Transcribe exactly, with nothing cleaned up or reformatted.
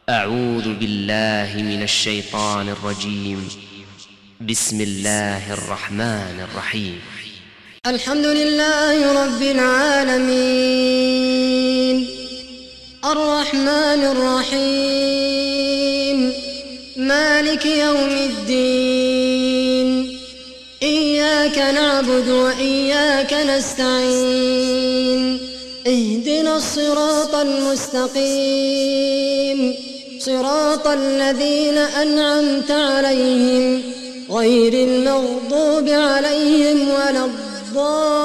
أعوذ بالله من الشيطان الرجيم. بسم الله الرحمن الرحيم. الحمد لله رب العالمين، الرحمن الرحيم، مالك يوم الدين. إياك نعبد وإياك نستعين، اهدنا الصراط المستقيم، صراط الذين أنعمت عليهم غير المغضوب عليهم ولا الضالين.